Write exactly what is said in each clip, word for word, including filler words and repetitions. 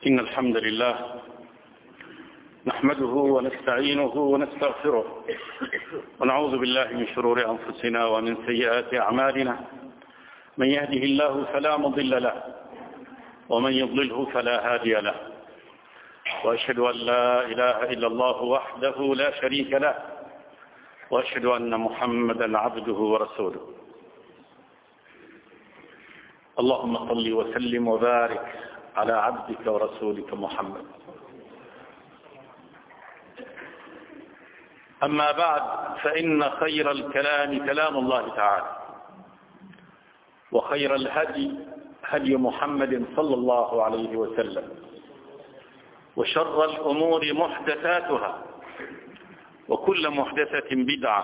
إن الحمد لله نحمده ونستعينه ونستغفره ونعوذ بالله من شرور أنفسنا ومن سيئات أعمالنا. من يهده الله فلا مضل له ومن يضلله فلا هادي له، وأشهد أن لا إله إلا الله وحده لا شريك له، وأشهد أن محمدا عبده ورسوله. اللهم صل وسلم وبارك على عبدك ورسولك محمد. أما بعد، فإن خير الكلام كلام الله تعالى، وخير الهدي هدي محمد صلى الله عليه وسلم، وشر الأمور محدثاتها، وكل محدثة بدعة،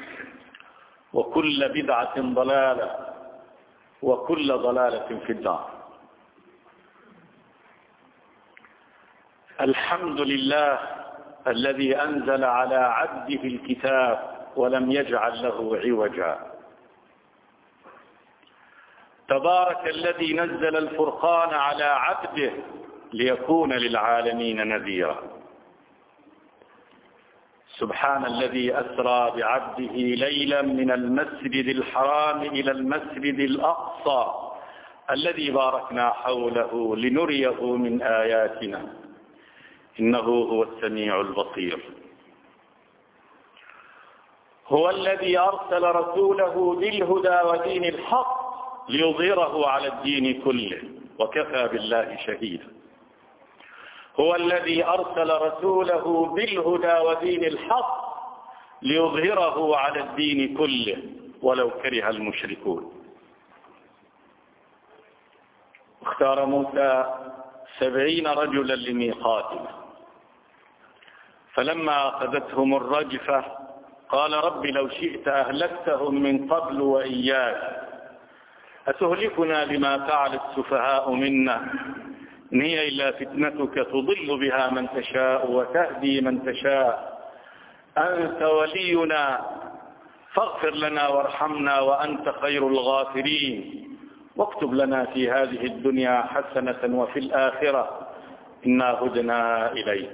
وكل بدعة ضلالة، وكل ضلالة في النار. الحمد لله الذي أنزل على عبده الكتاب ولم يجعل له عوجا. تبارك الذي نزل الفرقان على عبده ليكون للعالمين نذيرا. سبحان الذي أسرى بعبده ليلا من المسجد الحرام إلى المسجد الأقصى الذي باركنا حوله لنريه من آياتنا، إنه هو السميع البصير. هو الذي أرسل رسوله بالهدى ودين الحق ليظهره على الدين كله، وكفى بالله شهيدا. هو الذي أرسل رسوله بالهدى ودين الحق ليظهره على الدين كله ولو كره المشركون. اختار موسى سبعين رجلا لميقاتنا، فلما أخذتهم الرجفة قال رب لو شئت أهلكتهم من قبل وإياك أتهلكنا بما فعل السفهاء منا إن هي إلا فتنتك تضل بها من تشاء وتهدي من تشاء أنت ولينا فاغفر لنا وارحمنا وأنت خير الغافرين واكتب لنا في هذه الدنيا حسنة وفي الآخرة إنا هدنا إليك.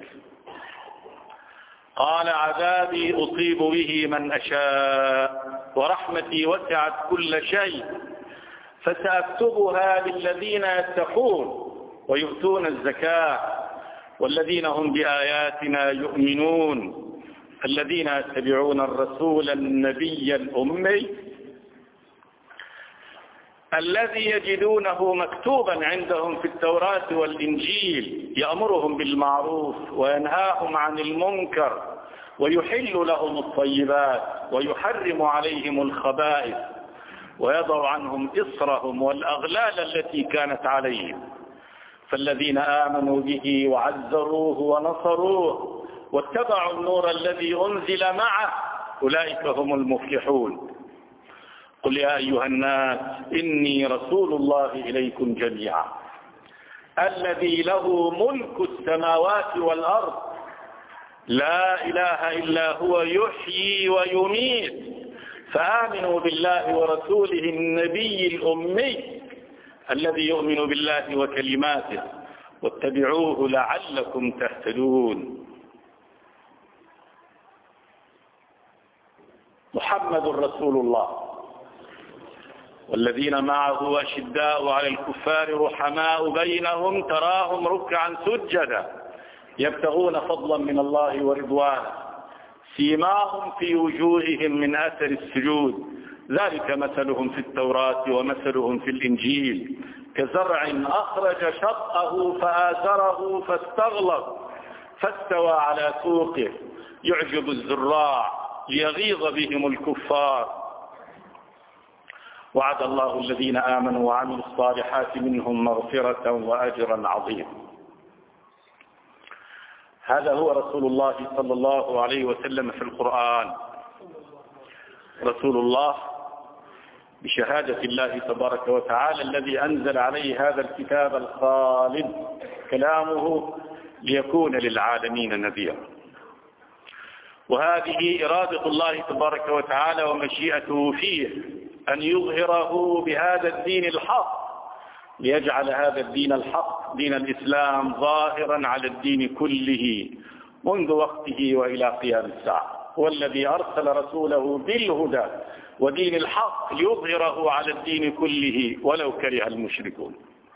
قال عذابي أصيب به من أشاء ورحمتي وسعت كل شيء فسأكتبها للذين يتقون ويؤتون الزكاة والذين هم بآياتنا يؤمنون الذين يتبعون الرسول النبي الأمي الذي يجدونه مكتوبا عندهم في التوراة والإنجيل يأمرهم بالمعروف وينهاهم عن المنكر ويحل لهم الطيبات ويحرم عليهم الخبائث ويضع عنهم إصرهم والأغلال التي كانت عليهم. فالذين آمنوا به وعزروه ونصروه واتبعوا النور الذي أنزل معه أولئك هم المفلحون. قل يا أيها الناس إني رسول الله إليكم جميعا الذي له ملك السماوات والأرض لا إله إلا هو يحيي ويميت فآمنوا بالله ورسوله النبي الأمي الذي يؤمن بالله وكلماته واتبعوه لعلكم تهتدون. محمد رسول الله والذين معه أشداء على الكفار رحماء بينهم تراهم ركعا سجدا يبتغون فضلا من الله ورضوانه سيماهم في وجوههم من أثر السجود ذلك مثلهم في التوراة ومثلهم في الإنجيل كزرع أخرج شطأه فآزره فاستغلظ فاستوى على سوقه يعجب الزراع ليغيظ بهم الكفار. وعد الله الذين آمنوا وعملوا الصالحات منهم مغفرة وأجرا عظيما. هذا هو رسول الله صلى الله عليه وسلم في القرآن، رسول الله بشهادة الله تبارك وتعالى الذي أنزل عليه هذا الكتاب الخالد كلامه ليكون للعالمين نذيرا. وهذه إرادة الله تبارك وتعالى ومشيئته فيه أن يظهره بهذا الدين الحق ليجعل هذا الدين الحق الحق دين الإسلام ظاهرا على الدين كله منذ وقته وإلى قيام الساعة. هو الذي أرسل رسوله بالهدى ودين الحق ليظهره على الدين كله ولو كره المشركون.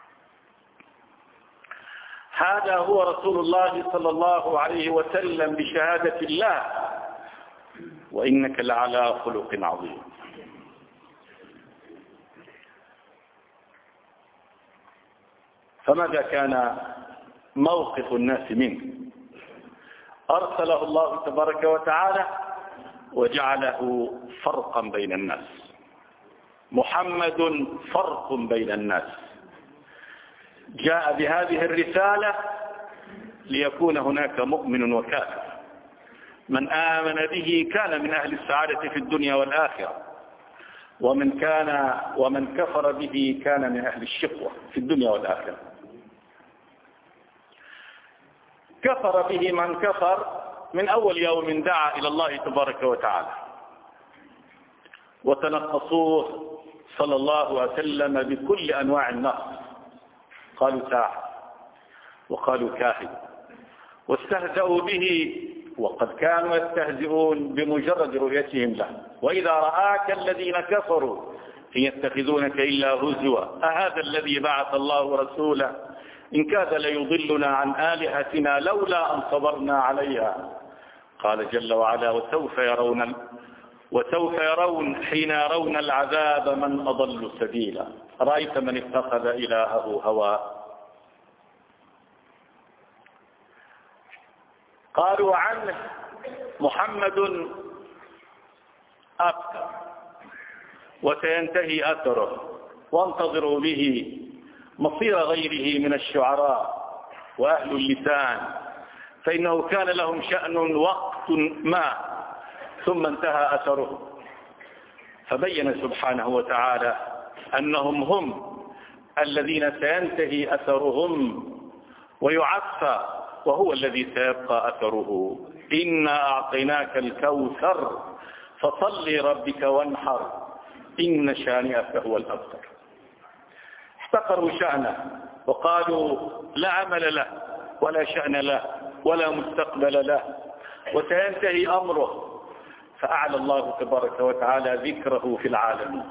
هذا هو رسول الله صلى الله عليه وسلم بشهادة الله، وإنك لعلى خلق عظيم. فماذا كان موقف الناس منه؟ أرسله الله تبارك وتعالى وجعله فرقا بين الناس. محمد فرق بين الناس، جاء بهذه الرسالة ليكون هناك مؤمن وكافر. من آمن به كان من أهل السعادة في الدنيا والآخرة، ومن كان ومن كفر به كان من أهل الشقوة في الدنيا والآخرة. كفر به من كفر من أول يوم دعا إلى الله تبارك وتعالى، وتنقصوه صلى الله عليه وسلم بكل أنواع النقص. قالوا ساحر، وقالوا كاهن، واستهزأوا به، وقد كانوا يستهزئون بمجرد رؤيتهم له. وإذا رآك الذين كفروا إن يتخذونك إلا هزوا أهذا الذي بعث الله رسوله إن كاد ليضلنا عن آلهتنا لولا أن صبرنا عليها. قال جل وعلا وسوف يرون وسوف يرون حين يرون العذاب من أضل سبيلا. رأيت من اتخذ إلهه هواه. قالوا عنه محمد أبتر وسينتهي أثره، وانتظروا به مصير غيره من الشعراء وأهل اللسان، فإنه كان لهم شأن وقت ما ثم انتهى أثره. فبين سبحانه وتعالى أنهم هم الذين سينتهي أثرهم ويعفى، وهو الذي سيبقى أثره. إنا أعطيناك الكوثر فصل لربك وانحر إن شانئك هو الأبتر. احتقروا شأنه وقالوا لا عمل له ولا شأن له ولا مستقبل له وسينتهي أمره. فأعلى الله تبارك وتعالى ذكره في العالمين.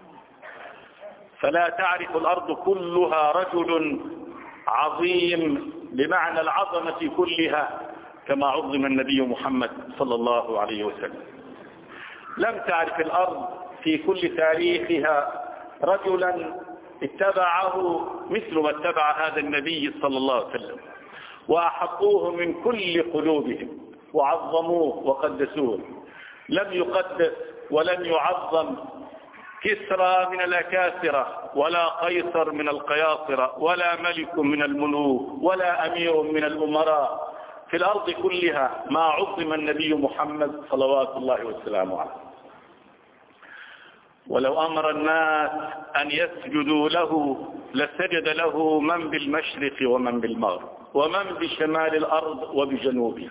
فلا تعرف الأرض كلها رجل عظيم بمعنى العظمة كلها كما عظم النبي محمد صلى الله عليه وسلم. لم تعرف الأرض في كل تاريخها رجلا اتبعه مثل ما اتبع هذا النبي صلى الله عليه وسلم، وأحبوه من كل قلوبهم وعظموه وقدسوه. لم يقدس ولم يعظم كسرى من الأكاسرة، ولا قيصر من القياصرة، ولا ملك من الملوك، ولا أمير من الأمراء في الأرض كلها ما عظم النبي محمد صلوات الله وسلامه عليه. ولو أمر الناس أن يسجدوا له لسجد له من بالمشرق ومن بالمغرب ومن بشمال الأرض وبجنوبها.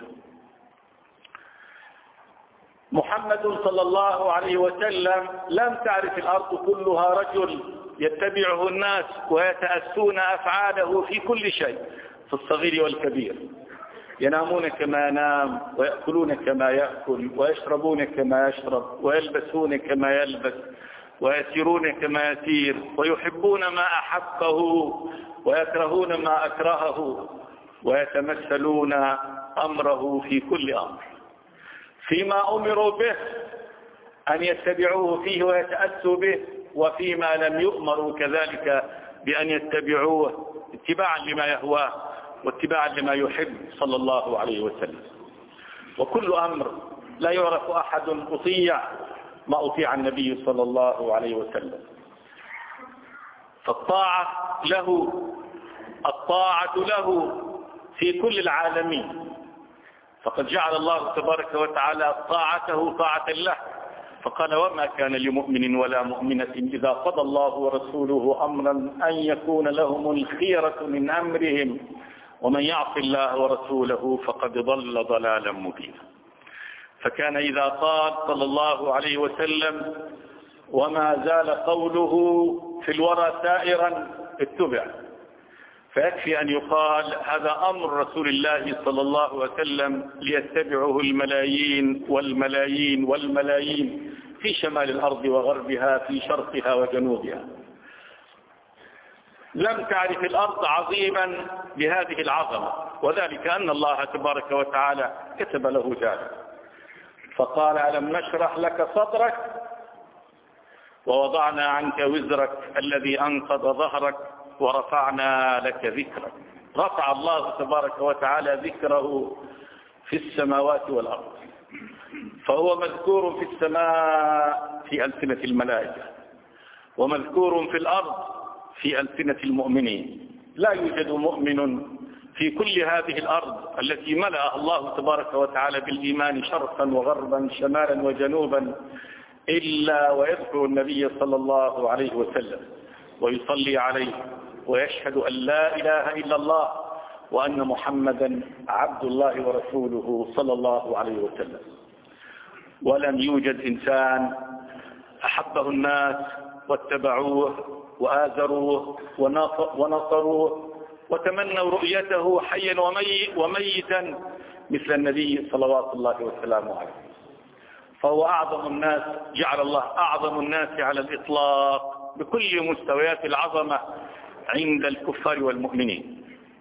محمد صلى الله عليه وسلم لم تعرف الأرض كلها رجل يتبعه الناس ويتأسون أفعاله في كل شيء، في الصغير والكبير. ينامون كما ينام، ويأكلون كما يأكل، ويشربون كما يشرب، ويلبسون كما يلبس، ويسيرون كما يسير، ويحبون ما أحبه ويكرهون ما أكرهه، ويتمثلون أمره في كل أمر. فيما أمروا به أن يتبعوه فيه ويتأسوا به، وفيما لم يؤمروا كذلك بأن يتبعوه اتباعا لما يهواه واتباعا لما يحب صلى الله عليه وسلم. وكل أمر لا يعرف أحد أطيع ما أطيع النبي صلى الله عليه وسلم. فالطاعة له الطاعة له في كل العالمين، فقد جعل الله تبارك وتعالى طاعته طاعة له، فقال وما كان لمؤمن ولا مؤمنة إذا قضى الله ورسوله أمرا أن يكون لهم الخيرة من أمرهم ومن يعص الله ورسوله فقد ضل ضلالا مبينا. فكان إذا قال صلى الله عليه وسلم وما زال قوله في الورى سائرا اتبع، فيكفي أن يقال هذا أمر رسول الله صلى الله عليه وسلم ليتبعه الملايين والملايين والملايين في شمال الأرض وغربها، في شرقها وجنوبها. لم تعرف الأرض عظيما بهذه العظمة، وذلك أن الله تبارك وتعالى كتب له ذلك، فقال ألم نشرح لك صدرك ووضعنا عنك وزرك الذي أنقض ظهرك ورفعنا لك ذكرك. رفع الله تبارك وتعالى ذكره في السماوات والأرض، فهو مذكور في السماء في ألسنة الملائكة، ومذكور في الأرض في ألسنة المؤمنين. لا يوجد مؤمن في كل هذه الأرض التي ملأ الله تبارك وتعالى بالإيمان شرقا وغربا شمالا وجنوبا إلا ويذكر النبي صلى الله عليه وسلم ويصلي عليه ويشهد أن لا إله إلا الله وأن محمدا عبد الله ورسوله صلى الله عليه وسلم. ولم يوجد إنسان أحبه الناس واتبعوه وآزروه ونصروه وتمنوا رؤيته حيا وميتا مثل النبي صلوات الله وسلامه عليه. فهو أعظم الناس، جعل الله أعظم الناس على الإطلاق بكل مستويات العظمة عند الكفار والمؤمنين.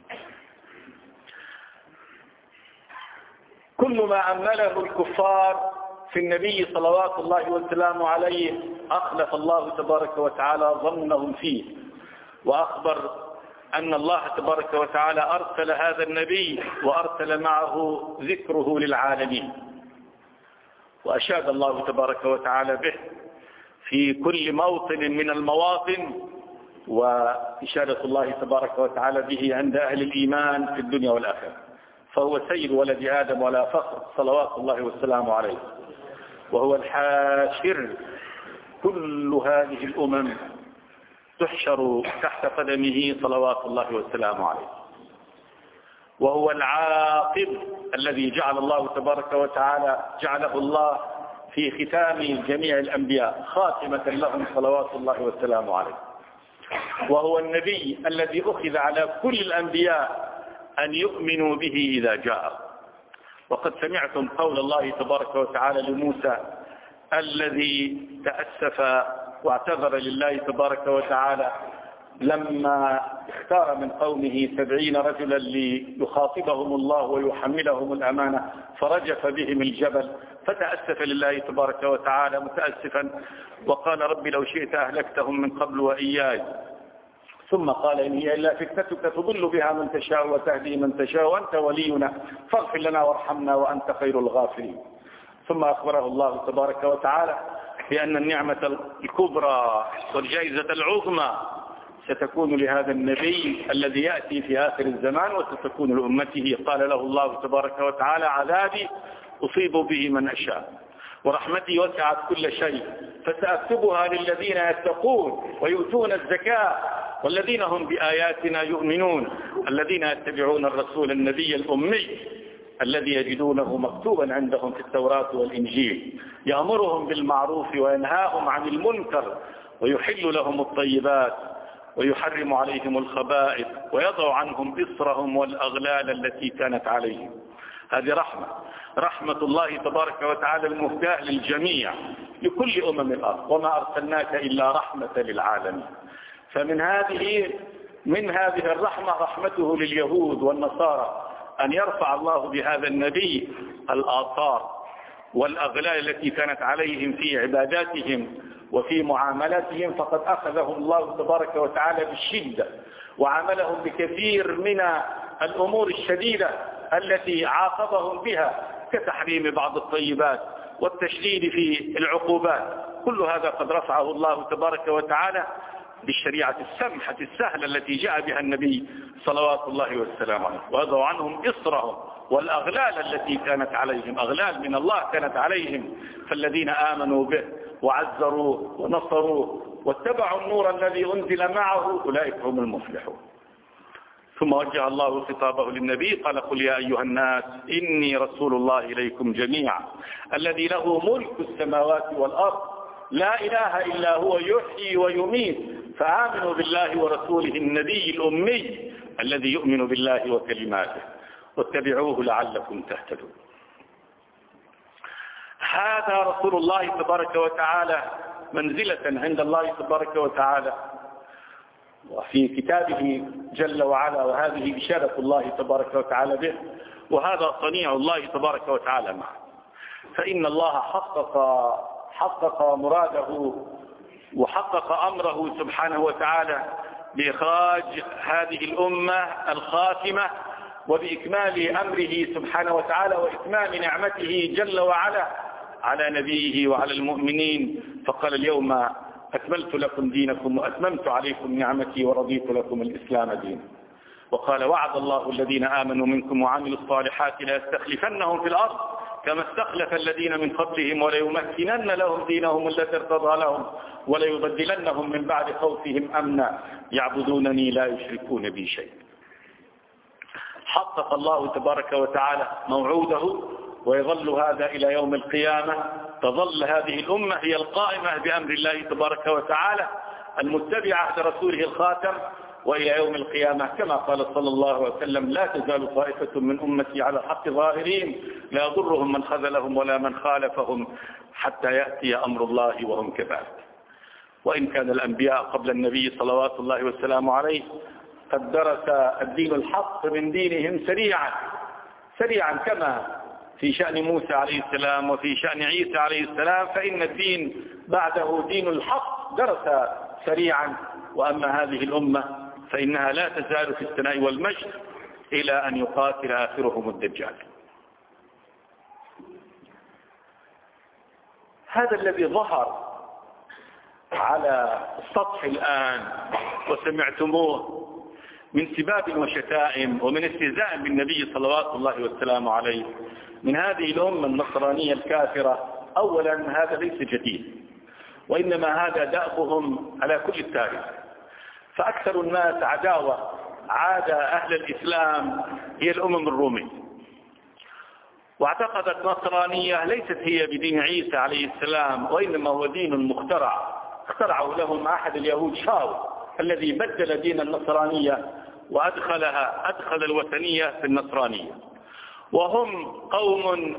كل ما أمله الكفار في النبي صلوات الله وسلامه عليه أخلف الله تبارك وتعالى ظنهم فيه، وأخبر أن الله تبارك وتعالى أرسل هذا النبي وأرسل معه ذكره للعالمين، وأشاد الله تبارك وتعالى به في كل موطن من المواطن، وإشادة الله تبارك وتعالى به عند أهل الإيمان في الدنيا والآخرة. فهو سيد ولد آدم ولا فخر صلوات الله والسلام عليه، وهو الحاشر. كل هذه الأمم تحشر تحت قدمه صلوات الله والسلام عليه. وهو العاقب الذي جعل الله تبارك وتعالى جعله الله في ختام جميع الأنبياء خاتمة لهم صلوات الله والسلام عليه. وهو النبي الذي أخذ على كل الأنبياء أن يؤمنوا به إذا جاء. وقد سمعتم قول الله تبارك وتعالى لموسى الذي تأسف واعتذر لله تبارك وتعالى لما اختار من قومه سبعين رجلا ليخاطبهم الله ويحملهم الأمانة فرجف بهم الجبل، فتأسف لله تبارك وتعالى متأسفا وقال رب لو شئت أهلكتهم من قبل وإياي، ثم قال إن هي إلا فتنتك تضل بها من تشاء وتهدي من تشاء وأنت ولينا فاغفر لنا وارحمنا وأنت خير الغافرين. ثم أخبره الله تبارك وتعالى بأن النعمة الكبرى والجائزة العظمى ستكون لهذا النبي الذي يأتي في آخر الزمان وستكون لأمته. قال له الله تبارك وتعالى عذابي أصيب به من أشاء ورحمتي وسعت كل شيء فسأكتبها للذين يتقون ويؤتون الزكاة والذين هم بآياتنا يؤمنون الذين يتبعون الرسول النبي الأمي الذي يجدونه مكتوبا عندهم في التوراة والإنجيل يأمرهم بالمعروف وينهاهم عن المنكر ويحل لهم الطيبات ويحرم عليهم الخبائث ويضع عنهم إصرهم والأغلال التي كانت عليهم. هذه رحمة رحمة الله تبارك وتعالى المهداة للجميع لكل أمم الأرض وما أرسلناك إلا رحمة للعالمين. فمن هذه من هذه الرحمة رحمته لليهود والنصارى أن يرفع الله بهذا النبي الآثار والأغلال التي كانت عليهم في عباداتهم وفي معاملاتهم، فقد أخذهم الله تبارك وتعالى بالشدة وعاملهم بكثير من الأمور الشديدة التي عاقبهم بها كتحريم بعض الطيبات والتشديد في العقوبات. كل هذا قد رفعه الله تبارك وتعالى بالشريعة السمحة السهلة التي جاء بها النبي صلوات الله والسلام عليه، ويضع عنهم إصرهم والأغلال التي كانت عليهم، أغلال من الله كانت عليهم. فالذين آمنوا به وعزروه ونصروه واتبعوا النور الذي أنزل معه أولئك هم المفلحون. ثم وجه الله خطابه للنبي قال قل يا أيها الناس إني رسول الله إليكم جميعا الذي له ملك السماوات والأرض لا إله إلا هو يحيي ويميت فآمنوا بالله ورسوله النبي الأمي الذي يؤمن بالله وكلماته، واتبعوه لعلكم تهتدون. هذا رسول الله تبارك وتعالى منزلة عند الله تبارك وتعالى وفي كتابه جل وعلا، وهذه بشارة الله تبارك وتعالى به، وهذا صنيع الله تبارك وتعالى معه. فإن الله حقق حقق مراده وحقق أمره سبحانه وتعالى بإخراج هذه الأمة الخاتمة وبإكمال أمره سبحانه وتعالى وإتمام نعمته جل وعلا على نبيه وعلى المؤمنين، فقال اليوم أكملت لكم دينكم وأتممت عليكم نعمتي ورضيت لكم الإسلام دينا. وقال وعد الله الذين آمنوا منكم وعملوا الصالحات ليستخلفنهم في الأرض كما استخلف الذين من قبلهم وليمكنن لهم دينهم الذي ارتضى لهم وليبدلنهم من بعد خوفهم أمنا يعبدونني لا يشركون بي شيئا. حقق الله تبارك وتعالى موعوده، ويظل هذا إلى يوم القيامة. تظل هذه الأمة هي القائمة بأمر الله تبارك وتعالى المتبعة لرسوله الخاتم، وإلى يوم القيامة كما قال صلى الله عليه وسلم لا تزال طائفة من أمتي على الحق ظاهرين لا يضرهم من خذلهم ولا من خالفهم حتى يأتي أمر الله وهم كذلك. وإن كان الأنبياء قبل النبي صلوات الله والسلام عليه قد درس الدين الحق من دينهم سريعا سريعا كما في شأن موسى عليه السلام وفي شأن عيسى عليه السلام، فإن الدين بعده دين الحق درس سريعا. وأما هذه الأمة فإنها لا تزال في الثناء والمجد إلى أن يقاتل آخرهم الدجال. هذا الذي ظهر على السطح الآن وسمعتموه من سباب وشتائم ومن استهزاء بالنبي صلوات الله والسلام عليه من هذه الأمة النصرانية الكافرة، أولا هذا ليس جديد، وإنما هذا دأبهم على كل التاريخ. فأكثر الناس عداوة عاد أهل الإسلام هي الأمم الرومية، واعتقدت نصرانية ليست هي بدين عيسى عليه السلام، وإنما هو دين مخترع اخترعه لهم أحد اليهود شاول الذي بدل دين النصرانية وأدخلها أدخل الوثنية في النصرانية. وهم قوم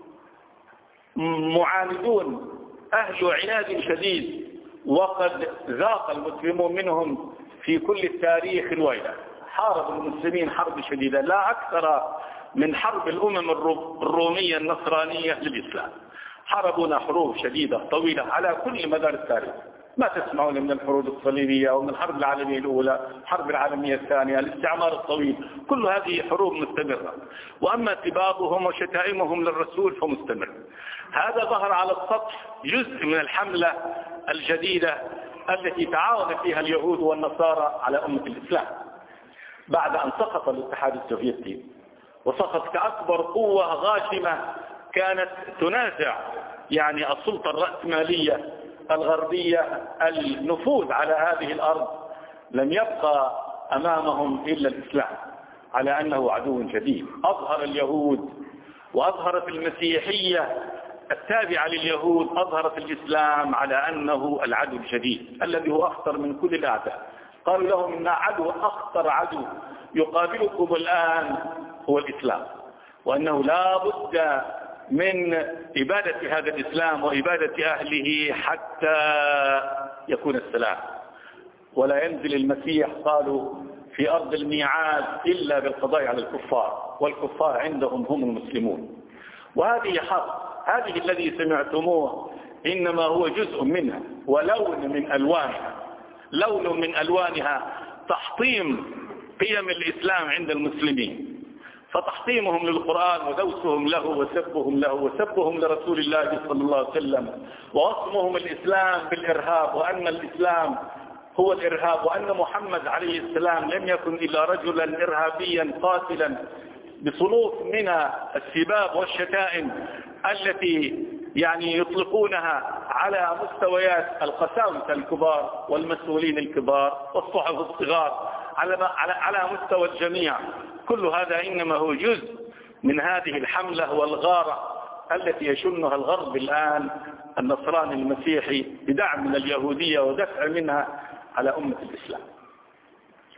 معاندون أهل عناد شديد، وقد ذاق المسلمون منهم في كل التاريخ الويلة. حارب المسلمين حرب شديدة لا أكثر من حرب الأمم الرومية النصرانية للإسلام. حاربونا حروب شديدة طويلة على كل مدار التاريخ، ما تسمعون من الحروب الصليبية ومن الحرب العالمية الأولى، الحرب العالمية الثانية، الاستعمار الطويل، كل هذه حروب مستمرة. وأما سبابهم وشتائمهم للرسول فمستمر. هذا ظهر على السطح جزء من الحملة الجديدة التي تعاون فيها اليهود والنصارى على أمة الإسلام بعد أن سقط الاتحاد السوفيتي وسقط كأكبر قوة غاشمة كانت تنازع يعني السلطة الرأسمالية الغربية النفوذ على هذه الأرض. لم يبقى أمامهم إلا الإسلام على أنه عدو جديد. أظهر اليهود وأظهرت المسيحية التابعة لليهود أظهرت الإسلام على أنه العدو الجديد الذي هو أخطر من كل الأعداء. قالوا لهم إن عدو أخطر عدو يقابلكم الآن هو الإسلام، وأنه لا بد من إبادة هذا الإسلام وإبادة أهله حتى يكون السلام، ولا ينزل المسيح قالوا في أرض الميعاد إلا بالقضاء على الكفار، والكفار عندهم هم المسلمون. وهذه حق، هذه الذي سمعتموه إنما هو جزء منها ولون من ألوانها، لون من ألوانها تحطيم قيم الإسلام عند المسلمين. فتحطيمهم للقرآن ودوسهم له وسبهم له وسبهم لرسول الله صلى الله عليه وسلم ووصمهم الإسلام بالإرهاب، وأن الإسلام هو الإرهاب، وأن محمد عليه السلام لم يكن إلا رجلا إرهابيا قاتلا بصنوف من السباب والشتائم التي يعني يطلقونها على مستويات القساوسة الكبار والمسؤولين الكبار والصحف الصغار على على على مستوى الجميع. كل هذا إنما هو جزء من هذه الحملة والغارة التي يشنها الغرب الآن النصراني المسيحي بدعم من اليهودية ودفع منها على أمة الإسلام.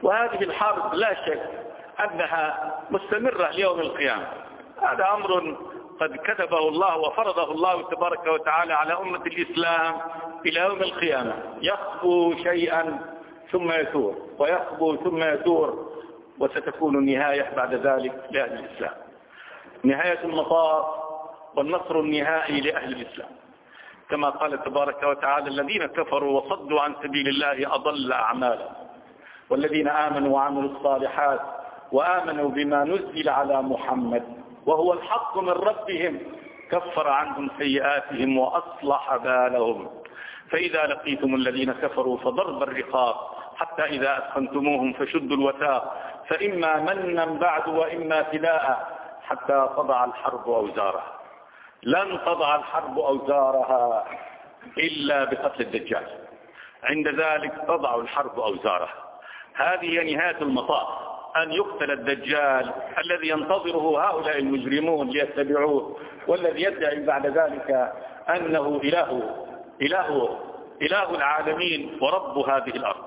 وهذه الحرب لا شك أنها مستمرة ليوم القيامة. هذا أمر قد كتبه الله وفرضه الله تبارك وتعالى على أمة الإسلام إلى يوم القيامة، يخبو شيئا ثم يثور ويخبو ثم يثور، وستكون النهاية بعد ذلك لأهل الإسلام، نهاية المطاف والنصر النهائي لأهل الإسلام، كما قال تبارك وتعالى: الذين كفروا وصدوا عن سبيل الله أضل أعمالهم والذين آمنوا وعملوا الصالحات وآمنوا بما نزل على محمد وهو الحق من ربهم كفر عنهم سيئاتهم وأصلح بالهم فإذا لقيتم الذين كفروا فضرب الرقاب حتى إذا أثخنتموهم فشدوا الوثاق فإما منا بعد وإما فداء حتى تضع الحرب أوزارها. لن تضع الحرب أوزارها إلا بقتل الدجال، عند ذلك تضع الحرب أوزارها. هذه هي نهاية المطاف، أن يقتل الدجال الذي ينتظره هؤلاء المجرمون ليتبعوه، والذي يدعي بعد ذلك أنه إله إله إله العالمين ورب هذه الأرض.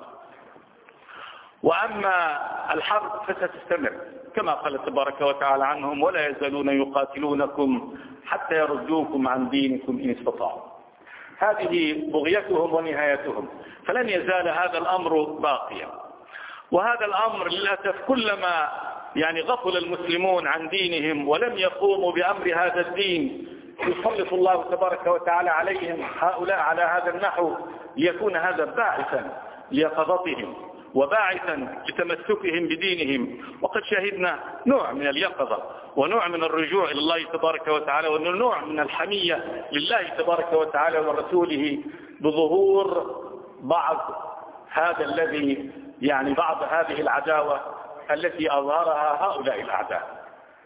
وأما الحرب فستستمر كما قال تبارك وتعالى عنهم: ولا يزالون يقاتلونكم حتى يردوكم عن دينكم إن استطاعوا. هذه بغيتهم ونهايتهم، فلن يزال هذا الأمر باقيا. وهذا الأمر للأسف كلما يعني غفل المسلمون عن دينهم ولم يقوموا بأمر هذا الدين يسلط الله تبارك وتعالى عليهم هؤلاء على هذا النحو ليكون هذا باعثا ليقظتهم وباعثا لتمسكهم بدينهم. وقد شهدنا نوع من اليقظة ونوع من الرجوع إلى الله تبارك وتعالى ونوع من الحمية لله تبارك وتعالى ورسوله بظهور بعض هذا الذي يعني بعض هذه العداوة التي أظهرها هؤلاء الأعداء.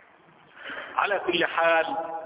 على كل حال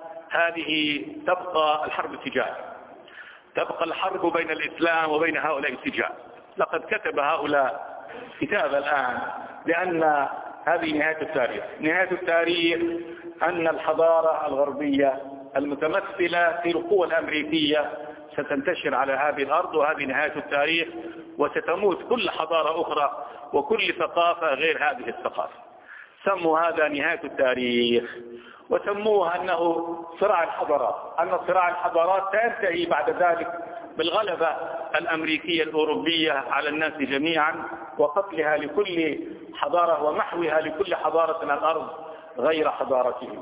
هذه تبقى الحرب سجال، تبقى الحرب بين الإسلام وبين هؤلاء السجال. لقد كتب هؤلاء كتاب الآن لأن هذه نهاية التاريخ. نهاية التاريخ أن الحضارة الغربية المتمثلة في القوى الأمريكية ستنتشر على هذه الأرض، وهذه نهاية التاريخ، وستموت كل حضارة أخرى وكل ثقافة غير هذه الثقافة. سموا هذا نهاية التاريخ، وسموه أنه صراع الحضارات، أن صراع الحضارات سينتهي بعد ذلك بالغلبة الأمريكية الأوروبية على الناس جميعا وقتلها لكل حضارة ومحوها لكل حضارة على الأرض غير حضارتهم.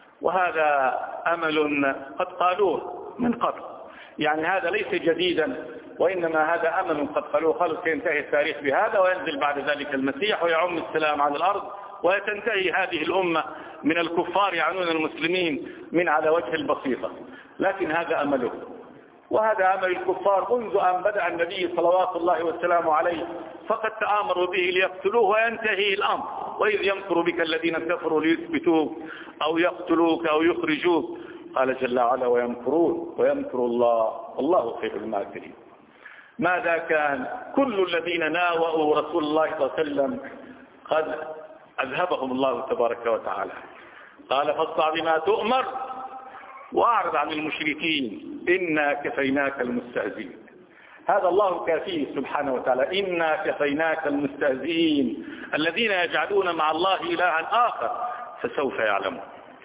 وهذا أمل قد قالوه من قبل، يعني هذا ليس جديدا، وإنما هذا أمل قد قالوه، قالوا سينتهي التاريخ بهذا وينزل بعد ذلك المسيح ويعم السلام على الأرض وتنتهي هذه الأمة من الكفار يعنون المسلمين من على وجه البسيطة. لكن هذا أمله، وهذا أمل الكفار منذ أن بدأ النبي صلوات الله والسلام عليه، فقد تآمروا به ليقتلوه وينتهي الأمر. وإذ يمكر بك الذين كفروا ليثبتوك أو يقتلوك أو يخرجوك، قال جل وعلا: ويمكرون ويمكر الله والله خير الماكرين. ماذا كان؟ كل الذين ناوأوا رسول الله صلى الله عليه وسلم قد أذهبهم الله تبارك وتعالى. قال: فاصدع بما تؤمر وأعرض عن المشركين إنا كفيناك المستهزئين. هذا الله كافيه سبحانه وتعالى: إنا كفيناك المستهزئين الذين يجعلون مع الله إلها آخر فسوف يعلمون.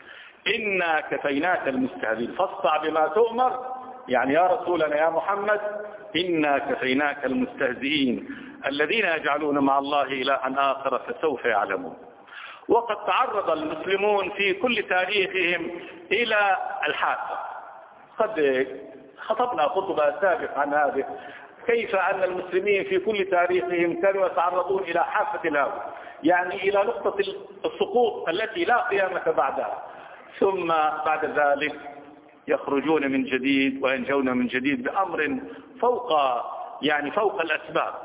إنا كفيناك المستهزئين، فاصدع بما تؤمر، يعني يا رسولنا يا محمد إنا كفيناك المستهزئين الذين يجعلون مع الله إلها آخر فسوف يعلمون. وقد تعرض المسلمون في كل تاريخهم إلى الحادثة. قد خطبنا خطبة سابقة عن هذا، كيف أن المسلمين في كل تاريخهم كانوا يتعرضون إلى حافة الهوى، يعني إلى نقطة السقوط التي لا قيامة بعدها، ثم بعد ذلك يخرجون من جديد وينجون من جديد بأمر فوق يعني فوق الأسباب.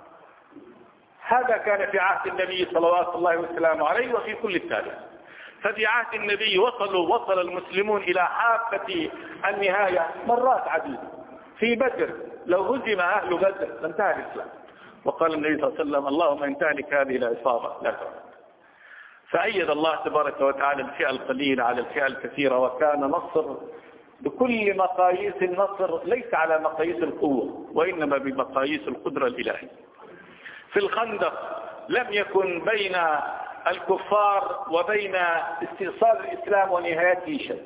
هذا كان في عهد النبي صلوات الله وسلامه عليه وفي كل التاريخ. ففي عهد النبي وصلوا وصل المسلمون إلى حافة النهاية مرات عديدة. في بدر لو هزم أهل بدر لانتهى الإسلام، وقال النبي صلى الله عليه وسلم: اللهم إن تهلك هذه العصابة لا تعود. فأيد الله تبارك وتعالى الفئة القليلة على الفئة الكثيرة، وكان نصر بكل مقاييس النصر ليس على مقاييس القوة وإنما بمقاييس القدرة الإلهية. في الخندق لم يكن بين الكفار وبين استئصال الإسلام ونهايته شيء.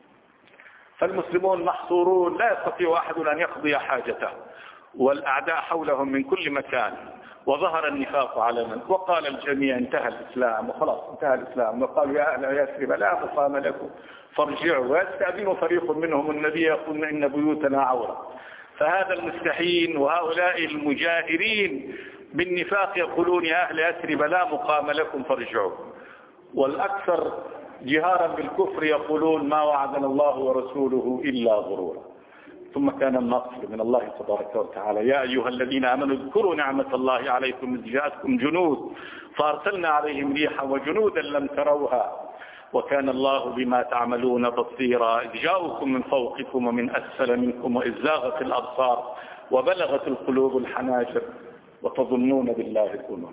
فالمسلمون محصورون، لا يستطيع أحد أن يقضي حاجته، والأعداء حولهم من كل مكان، وظهر النفاق علنا، وقال الجميع انتهى الإسلام وخلاص انتهى الإسلام، وقالوا يا أهل يثرب لا مقام لكم فارجعوا، ويستأذن فريق منهم النبي يقول إن بيوتنا عورة. فهذا المستحين وهؤلاء المجاهرين بالنفاق يقولون يا أهل يثرب لا مقام لكم فارجعوا، والأكثر جهارا بالكفر يقولون ما وعدنا الله ورسوله إلا غرورا. ثم كان النصر من الله تبارك وتعالى. يا أيها الذين آمنوا اذكروا نعمة الله عليكم إذ جاءتكم جنود فأرسلنا عليهم ريحا وجنودا لم تروها وكان الله بما تعملون بصيرا. إذ جاءوكم من فوقكم ومن أسفل منكم وإذ زاغت الأبصار وبلغت القلوب الحناجر وتظنون بالله الظنون.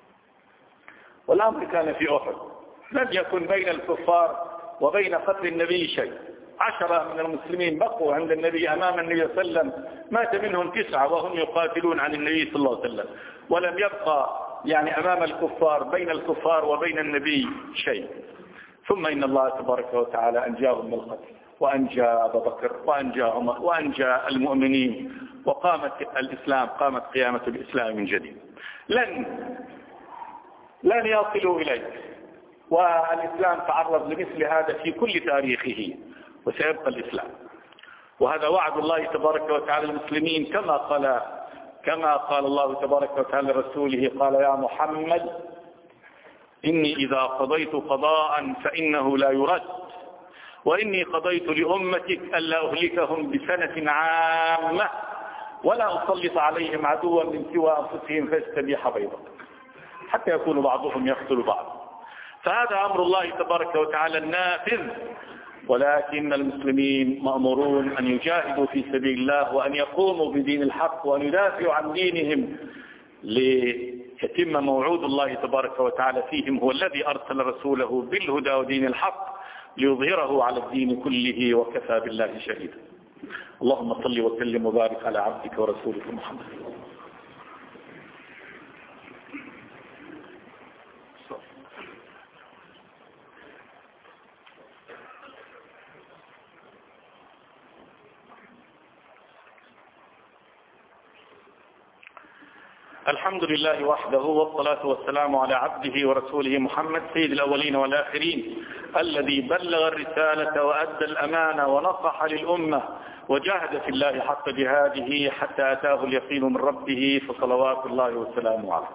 والأمر كان في أحد، لم يكن بين الكفار وبين قتل النبي شيء. عشرة من المسلمين بقوا عند النبي أمام النبي صلى الله عليه وسلم، مات منهم تسعة وهم يقاتلون عن النبي صلى الله عليه وسلم، ولم يبقى يعني أمام الكفار بين الكفار وبين النبي شيء. ثم إن الله تبارك وتعالى أنجاهم من القتل، وأنجى أبا بكر وأنجى عمر وأنجى المؤمنين، وقامت الإسلام قامت قيامة الإسلام من جديد. لن لن يصلوا إليك، والإسلام تعرض لمثل هذا في كل تاريخه وسيبقى الإسلام. وهذا وعد الله تبارك وتعالى المسلمين، كما قال كما قال الله تبارك وتعالى لرسوله قال يا محمد إني إذا قضيت قضاء فإنه لا يرد، وإني قضيت لأمتك ألا أهلكهم بسنة عامة ولا أسلط عليهم عدوا من سوى أنفسهم فيستبيح بيضهم حتى يكون بعضهم يقتل بعض. فهذا أمر الله تبارك وتعالى النافذ، ولكن المسلمين مأمورون أن يجاهدوا في سبيل الله وأن يقوموا بدين الحق وأن يدافعوا عن دينهم ليتم موعود الله تبارك وتعالى فيهم. هو الذي أرسل رسوله بالهدى ودين الحق ليظهره على الدين كله وكفى بالله شهيدا. اللهم صل وسلم وبارك على عبدك ورسولك محمد. الحمد لله وحده، والصلاة والسلام على عبده ورسوله محمد سيد الأولين والآخرين، الذي بلغ الرسالة وأدى الأمانة ونصح للأمة وجاهد في الله حق جهاده حتى أتاه اليقين من ربه، فصلوات الله وسلامه عليه.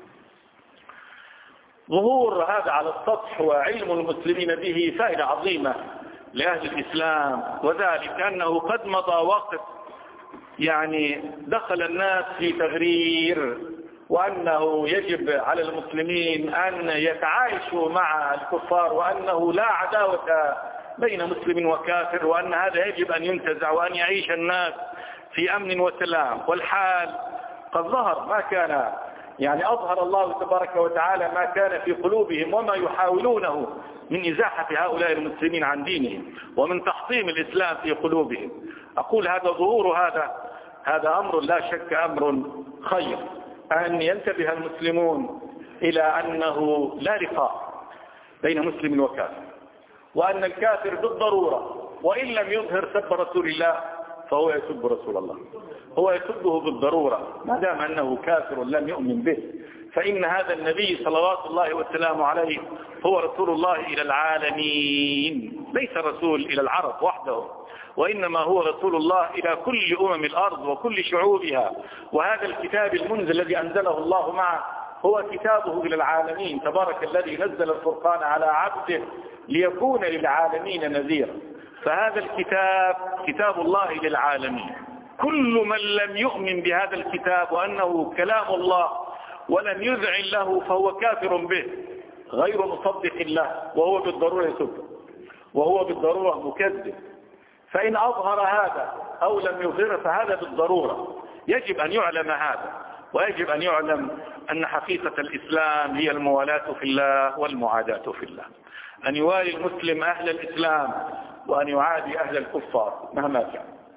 ظهور هذا على السطح وعلم المسلمين به فائدة عظيمة لأهل الإسلام، وذلك أنه قد مضى وقت يعني دخل الناس في تغرير، وأنه يجب على المسلمين أن يتعايشوا مع الكفار، وأنه لا عداوة بين مسلم وكافر، وأن هذا يجب أن ينتزع وأن يعيش الناس في أمن وسلام. والحال قد ظهر ما كان يعني أظهر الله تبارك وتعالى ما كان في قلوبهم وما يحاولونه من إزاحة هؤلاء المسلمين عن دينهم ومن تحطيم الإسلام في قلوبهم. أقول هذا ظهور هذا هذا أمر لا شك أمر خير، أن ينتبه المسلمون إلى أنه لا لقاء بين مسلم وكافر، وأن الكافر بالضرورة وإن لم يظهر سب رسول الله فهو يسب رسول الله، هو يسبه بالضرورة ما دام أنه كافر لم يؤمن به. فإن هذا النبي صلوات الله وسلامه عليه هو رسول الله إلى العالمين، ليس رسول إلى العرب وحده، وإنما هو رسول الله إلى كل أمم الأرض وكل شعوبها. وهذا الكتاب المنزل الذي أنزله الله معه هو كتابه إلى العالمين. تبارك الذي نزل الفرقان على عبده ليكون للعالمين نذيرا. فهذا الكتاب كتاب الله للعالمين. كل من لم يؤمن بهذا الكتاب وأنه كلام الله ولم يذعن له فهو كافر به غير مصدق الله، وهو بالضرورة يسبه، وهو بالضرورة مكذب. فإن أظهر هذا أو لم يظهر فهذا بالضرورة يجب أن يعلم هذا، ويجب أن يعلم أن حقيقة الإسلام هي الموالاة في الله والمعاداة في الله، أن يوالي المسلم أهل الإسلام وأن يعادي أهل الكفار مهما كان.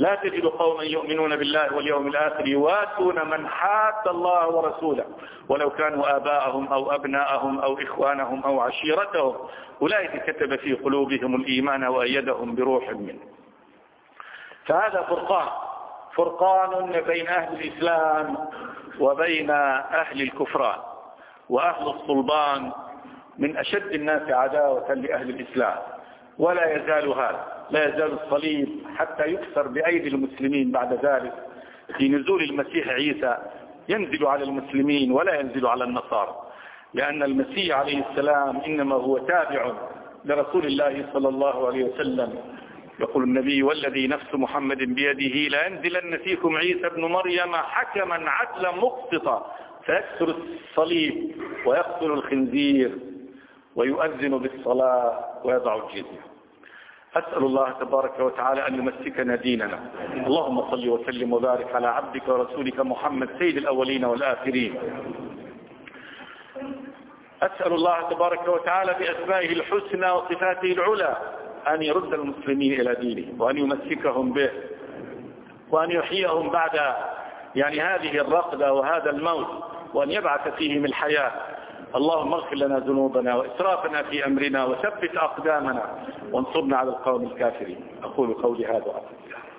لا تجد قوما يؤمنون بالله واليوم الآخر يوادون من حاد الله ورسوله ولو كانوا آباءهم أو أبناءهم أو إخوانهم أو عشيرتهم أولئك كتب في قلوبهم الإيمان وأيدهم بروح منه. فهذا فرقان فرقان بين أهل الإسلام وبين أهل الكفران. وأهل الصلبان من أشد الناس عداوة لأهل الإسلام، ولا يزال هذا، لا يزال الصليب حتى يكسر بأيدي المسلمين بعد ذلك في نزول المسيح عيسى، ينزل على المسلمين ولا ينزل على النصارى، لأن المسيح عليه السلام إنما هو تابع لرسول الله صلى الله عليه وسلم. يقول النبي: والذي نفس محمد بيده لا ينزلن فيكم عيسى ابن مريم حكما عدلا مقسطا فيكسر الصليب ويقتل الخنزير ويؤذن بالصلاة ويضع الجزية. أسأل الله تبارك وتعالى أن يمسكنا ديننا. اللهم صل وسلم وبارك على عبدك ورسولك محمد سيد الأولين والآخرين. أسأل الله تبارك وتعالى بأسمائه الحسنى وصفاته العلى أن يرد المسلمين إلى دينه، وأن يمسكهم به، وأن يحييهم بعد يعني هذه الرقدة وهذا الموت، وأن يبعث فيهم الحياة. اللهم اغفر لنا ذنوبنا وإسرافنا في أمرنا وثبت أقدامنا وانصرنا على القوم الكافرين. أقول قولي هذا وأقول